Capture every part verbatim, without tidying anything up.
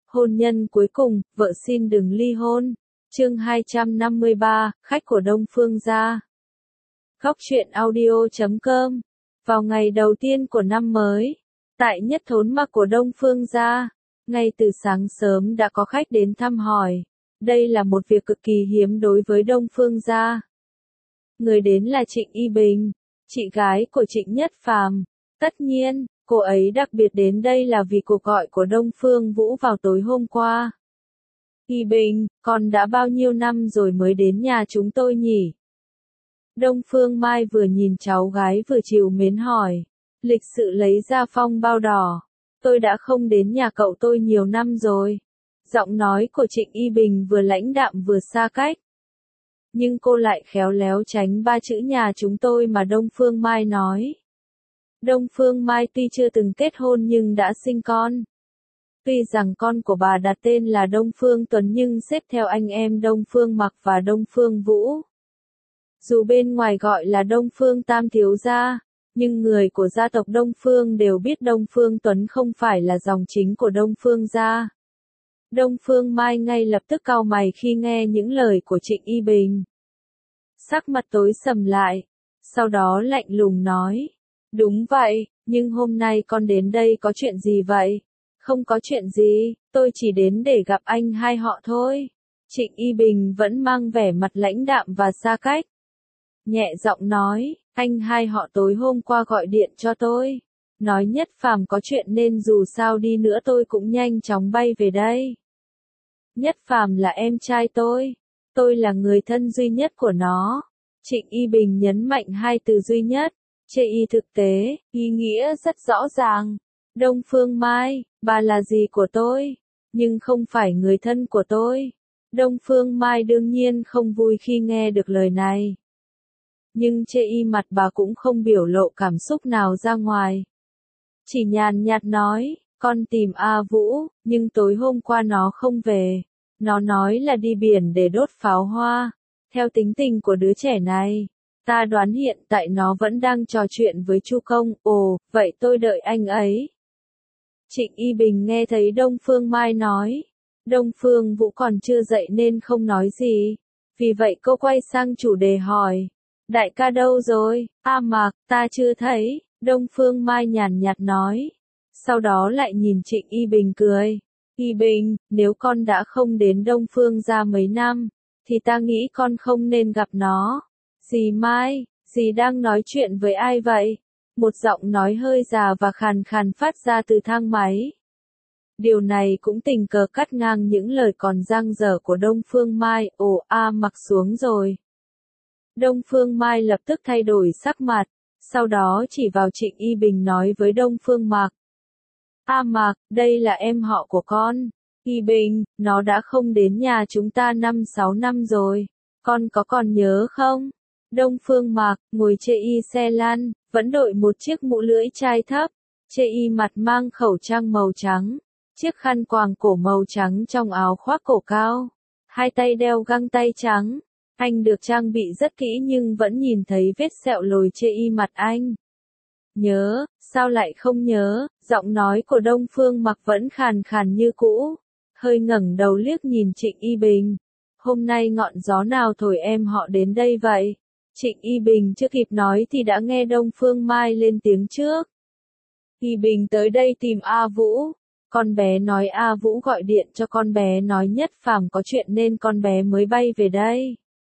Hôn nhân cuối cùng, vợ xin đừng ly hôn. Chương hai trăm năm mươi ba, khách của Đông Phương gia. Góc truyện audio chấm com. Vào ngày đầu tiên của năm mới, tại nhất thốn mặc của Đông Phương gia, ngay từ sáng sớm đã có khách đến thăm hỏi. Đây là một việc cực kỳ hiếm đối với Đông Phương gia. Người đến là Trịnh Y Bình, chị gái của Trịnh Nhất Phàm. Tất nhiên, cô ấy đặc biệt đến đây là vì cuộc gọi của Đông Phương Vũ vào tối hôm qua. Y Bình, con đã bao nhiêu năm rồi mới đến nhà chúng tôi nhỉ? Đông Phương Mai vừa nhìn cháu gái vừa trìu mến hỏi. Lịch sự lấy ra phong bao đỏ. Tôi đã không đến nhà cậu tôi nhiều năm rồi. Giọng nói của Trịnh Y Bình vừa lãnh đạm vừa xa cách. Nhưng cô lại khéo léo tránh ba chữ nhà chúng tôi mà Đông Phương Mai nói. Đông Phương Mai tuy chưa từng kết hôn nhưng đã sinh con. Tuy rằng con của bà đặt tên là Đông Phương Tuấn nhưng xếp theo anh em Đông Phương Mặc và Đông Phương Vũ. Dù bên ngoài gọi là Đông Phương Tam Thiếu Gia, nhưng người của gia tộc Đông Phương đều biết Đông Phương Tuấn không phải là dòng chính của Đông Phương gia. Đông Phương Mai ngay lập tức cau mày khi nghe những lời của Trịnh Y Bình. Sắc mặt tối sầm lại, sau đó lạnh lùng nói. Đúng vậy, nhưng hôm nay con đến đây có chuyện gì vậy? Không có chuyện gì, tôi chỉ đến để gặp anh hai họ thôi. Trịnh Y Bình vẫn mang vẻ mặt lãnh đạm và xa cách. Nhẹ giọng nói, anh hai họ tối hôm qua gọi điện cho tôi. Nói Nhất Phàm có chuyện nên dù sao đi nữa tôi cũng nhanh chóng bay về đây. Nhất Phàm là em trai tôi. Tôi là người thân duy nhất của nó. Trịnh Y Bình nhấn mạnh hai từ duy nhất. Chê y thực tế, ý nghĩa rất rõ ràng. Đông Phương Mai, bà là gì của tôi, nhưng không phải người thân của tôi. Đông Phương Mai đương nhiên không vui khi nghe được lời này. Nhưng chê y mặt bà cũng không biểu lộ cảm xúc nào ra ngoài. Chỉ nhàn nhạt nói, con tìm A Vũ, nhưng tối hôm qua nó không về. Nó nói là đi biển để đốt pháo hoa. Theo tính tình của đứa trẻ này, ta đoán hiện tại nó vẫn đang trò chuyện với Chu Công. Ồ, vậy tôi đợi anh ấy. Trịnh Y Bình nghe thấy Đông Phương Mai nói. Đông Phương Vũ còn chưa dậy nên không nói gì. Vì vậy cô quay sang chủ đề hỏi. Đại ca đâu rồi? A Mạc, ta chưa thấy. Đông Phương Mai nhàn nhạt nói. Sau đó lại nhìn Trịnh Y Bình cười. Y Bình, nếu con đã không đến Đông Phương gia mấy năm, thì ta nghĩ con không nên gặp nó. Dì Mai, dì đang nói chuyện với ai vậy? Một giọng nói hơi già và khàn khàn phát ra từ thang máy. Điều này cũng tình cờ cắt ngang những lời còn dang dở của Đông Phương Mai. Ồ, A Mặc xuống rồi. Đông Phương Mai lập tức thay đổi sắc mặt, sau đó chỉ vào Trịnh Y Bình nói với Đông Phương Mặc. A Mặc, đây là em họ của con. Y Bình, nó đã không đến nhà chúng ta năm sáu năm rồi. Con có còn nhớ không? Đông Phương Mặc, ngồi chê y xe lăn, vẫn đội một chiếc mũ lưỡi chai thấp. Chê y mặt mang khẩu trang màu trắng, chiếc khăn quàng cổ màu trắng trong áo khoác cổ cao. Hai tay đeo găng tay trắng. Anh được trang bị rất kỹ nhưng vẫn nhìn thấy vết sẹo lồi chê y mặt anh. Nhớ, sao lại không nhớ? Giọng nói của Đông Phương Mặc vẫn khàn khàn như cũ. Hơi ngẩng đầu liếc nhìn Trịnh Y Bình. Hôm nay ngọn gió nào thổi em họ đến đây vậy? Trịnh Y Bình chưa kịp nói thì đã nghe Đông Phương Mai lên tiếng trước. Y Bình tới đây tìm A Vũ. Con bé nói A Vũ gọi điện cho con bé nói Nhất Phàm có chuyện nên con bé mới bay về đây.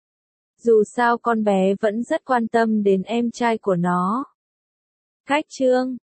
Dù sao con bé vẫn rất quan tâm đến em trai của nó. Cách chương